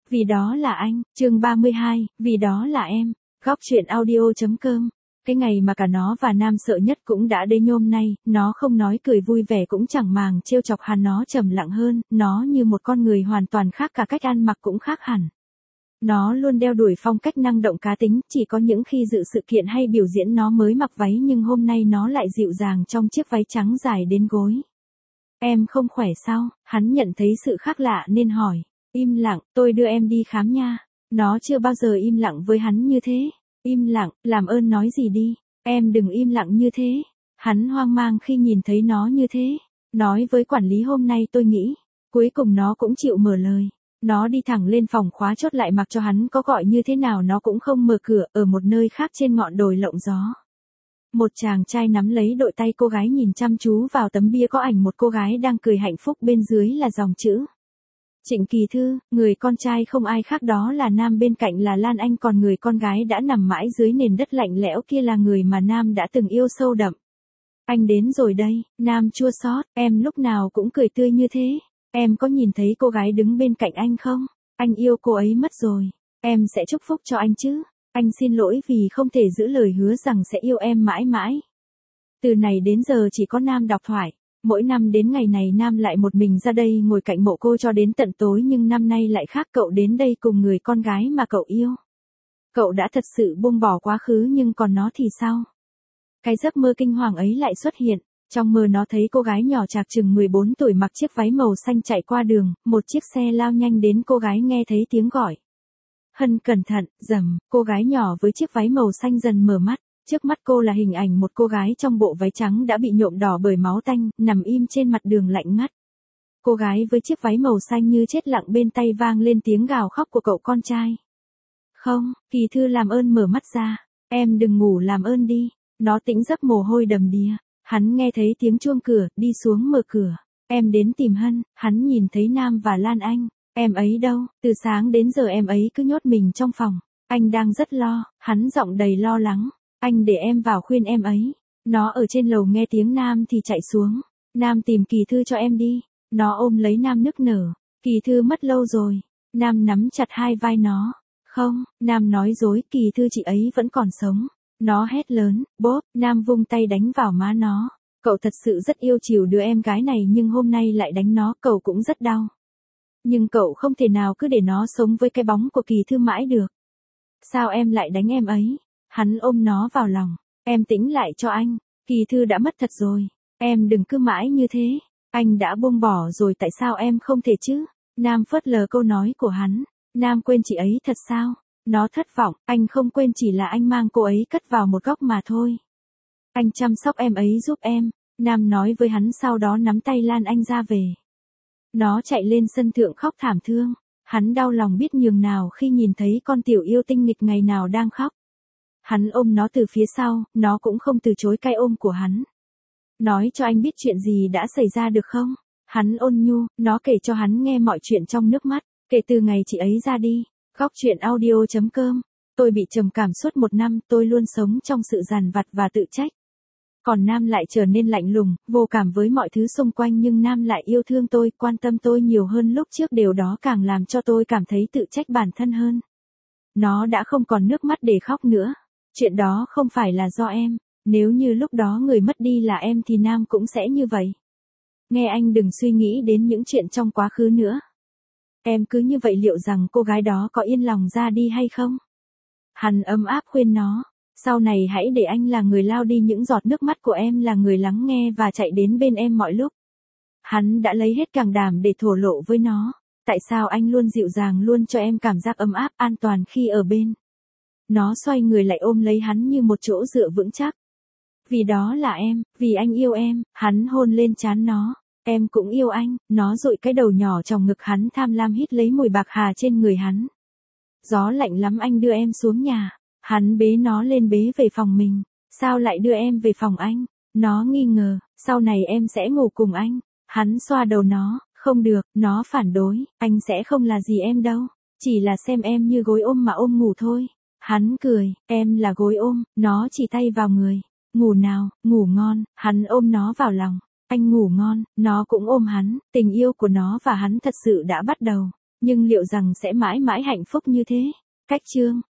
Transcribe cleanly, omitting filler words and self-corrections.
vì đó là anh, chương 32, vì đó là em, góc truyện audio.com. Cái ngày mà cả nó và Nam sợ nhất cũng đã đến hôm nay, nó không nói cười vui vẻ cũng chẳng màng trêu chọc hắn, nó trầm lặng hơn, nó như một con người hoàn toàn khác, cả cách ăn mặc cũng khác hẳn. Nó luôn đeo đuổi phong cách năng động cá tính, chỉ có những khi dự sự kiện hay biểu diễn nó mới mặc váy, nhưng hôm nay nó lại dịu dàng trong chiếc váy trắng dài đến gối. Em không khỏe sao? Hắn nhận thấy sự khác lạ nên hỏi. Im lặng, tôi đưa em đi khám nha. Nó chưa bao giờ im lặng với hắn như thế. Im lặng, làm ơn nói gì đi. Em đừng im lặng như thế. Hắn hoang mang khi nhìn thấy nó như thế. Nói với quản lý hôm nay tôi nghĩ. Cuối cùng nó cũng chịu mở lời. Nó đi thẳng lên phòng khóa chốt lại, mặc cho hắn có gọi như thế nào nó cũng không mở cửa. Ở một nơi khác trên ngọn đồi lộng gió, một chàng trai nắm lấy đôi tay cô gái, nhìn chăm chú vào tấm bia có ảnh một cô gái đang cười hạnh phúc, bên dưới là dòng chữ Trịnh Kỳ Thư. Người con trai không ai khác đó là Nam, bên cạnh là Lan Anh, còn người con gái đã nằm mãi dưới nền đất lạnh lẽo kia là người mà Nam đã từng yêu sâu đậm. Anh đến rồi đây. Nam chua xót. Em lúc nào cũng cười tươi như thế. Em có nhìn thấy cô gái đứng bên cạnh anh không? Anh yêu cô ấy mất rồi. Em sẽ chúc phúc cho anh chứ. Anh xin lỗi vì không thể giữ lời hứa rằng sẽ yêu em mãi mãi. Từ này đến giờ chỉ có Nam đọc thoại. Mỗi năm đến ngày này Nam lại một mình ra đây ngồi cạnh mộ cô cho đến tận tối, nhưng năm nay lại khác, cậu đến đây cùng người con gái mà cậu yêu. Cậu đã thật sự buông bỏ quá khứ, nhưng còn nó thì sao? Cái giấc mơ kinh hoàng ấy lại xuất hiện. Trong mơ nó thấy cô gái nhỏ chạc chừng 14 tuổi mặc chiếc váy màu xanh chạy qua đường, một chiếc xe lao nhanh đến, cô gái nghe thấy tiếng gọi. Hân, cẩn thận. Rầm, cô gái nhỏ với chiếc váy màu xanh dần mở mắt. Trước mắt cô là hình ảnh một cô gái trong bộ váy trắng đã bị nhuộm đỏ bởi máu tanh, nằm im trên mặt đường lạnh ngắt. Cô gái với chiếc váy màu xanh như chết lặng, bên tai vang lên tiếng gào khóc của cậu con trai. Không, Kỳ Thư làm ơn mở mắt ra. Em đừng ngủ, làm ơn đi. Nó tỉnh giấc mồ hôi đầm đìa. Hắn nghe thấy tiếng chuông cửa, đi xuống mở cửa. Em đến tìm Hân. Hắn nhìn thấy Nam và Lan Anh. Em ấy đâu? Từ sáng đến giờ em ấy cứ nhốt mình trong phòng. Anh đang rất lo. Hắn giọng đầy lo lắng. Anh để em vào khuyên em ấy. Nó ở trên lầu nghe tiếng Nam thì chạy xuống. Nam tìm Kỳ Thư cho em đi. Nó ôm lấy Nam nức nở. Kỳ Thư mất lâu rồi. Nam nắm chặt hai vai nó. Không, Nam nói dối, Kỳ Thư chị ấy vẫn còn sống. Nó hét lớn. Bốp. Nam vung tay đánh vào má nó. Cậu thật sự rất yêu chiều đứa em gái này, nhưng hôm nay lại đánh nó, cậu cũng rất đau. Nhưng cậu không thể nào cứ để nó sống với cái bóng của Kỳ Thư mãi được. Sao em lại đánh em ấy? Hắn ôm nó vào lòng. Em tĩnh lại cho anh. Kỳ Thư đã mất thật rồi. Em đừng cứ mãi như thế. Anh đã buông bỏ rồi, tại sao em không thể chứ? Nam phớt lờ câu nói của hắn. Nam quên chị ấy thật sao? Nó thất vọng. Anh không quên, chỉ là anh mang cô ấy cất vào một góc mà thôi. Anh chăm sóc em ấy giúp em. Nam nói với hắn, sau đó nắm tay Lan Anh ra về. Nó chạy lên sân thượng khóc thảm thương. Hắn đau lòng biết nhường nào khi nhìn thấy con tiểu yêu tinh nghịch ngày nào đang khóc. Hắn ôm nó từ phía sau, nó cũng không từ chối cái ôm của hắn. Nói cho anh biết chuyện gì đã xảy ra được không? Hắn ôn nhu, nó kể cho hắn nghe mọi chuyện trong nước mắt. Kể từ ngày chị ấy ra đi. Góc truyện audio.com. Tôi bị trầm cảm suốt 1 năm, tôi luôn sống trong sự dằn vặt và tự trách. Còn Nam lại trở nên lạnh lùng, vô cảm với mọi thứ xung quanh, nhưng Nam lại yêu thương tôi, quan tâm tôi nhiều hơn lúc trước, điều đó càng làm cho tôi cảm thấy tự trách bản thân hơn. Nó đã không còn nước mắt để khóc nữa. Chuyện đó không phải là do em. Nếu như lúc đó người mất đi là em thì Nam cũng sẽ như vậy. Nghe anh, đừng suy nghĩ đến những chuyện trong quá khứ nữa. Em cứ như vậy liệu rằng cô gái đó có yên lòng ra đi hay không? Hắn ấm áp khuyên nó. Sau này hãy để anh là người lau đi những giọt nước mắt của em, là người lắng nghe và chạy đến bên em mọi lúc. Hắn đã lấy hết càng đảm để thổ lộ với nó. Tại sao anh luôn dịu dàng, luôn cho em cảm giác ấm áp, an toàn khi ở bên? Nó xoay người lại ôm lấy hắn như một chỗ dựa vững chắc. Vì đó là em, vì anh yêu em. Hắn hôn lên trán nó. Em cũng yêu anh. Nó dụi cái đầu nhỏ trong ngực hắn, tham lam hít lấy mùi bạc hà trên người hắn. Gió lạnh lắm, anh đưa em xuống nhà. Hắn bế nó lên, bế về phòng mình. Sao lại đưa em về phòng anh? Nó nghi ngờ. Sau này em sẽ ngủ cùng anh. Hắn xoa đầu nó. Không được, nó phản đối. Anh sẽ không là gì em đâu. Chỉ là xem em như gối ôm mà ôm ngủ thôi. Hắn cười. Em là gối ôm. Nó chỉ tay vào người. Ngủ nào, ngủ ngon. Hắn ôm nó vào lòng. Anh ngủ ngon. Nó cũng ôm hắn. Tình yêu của nó và hắn thật sự đã bắt đầu. Nhưng liệu rằng sẽ mãi mãi hạnh phúc như thế? Cách chương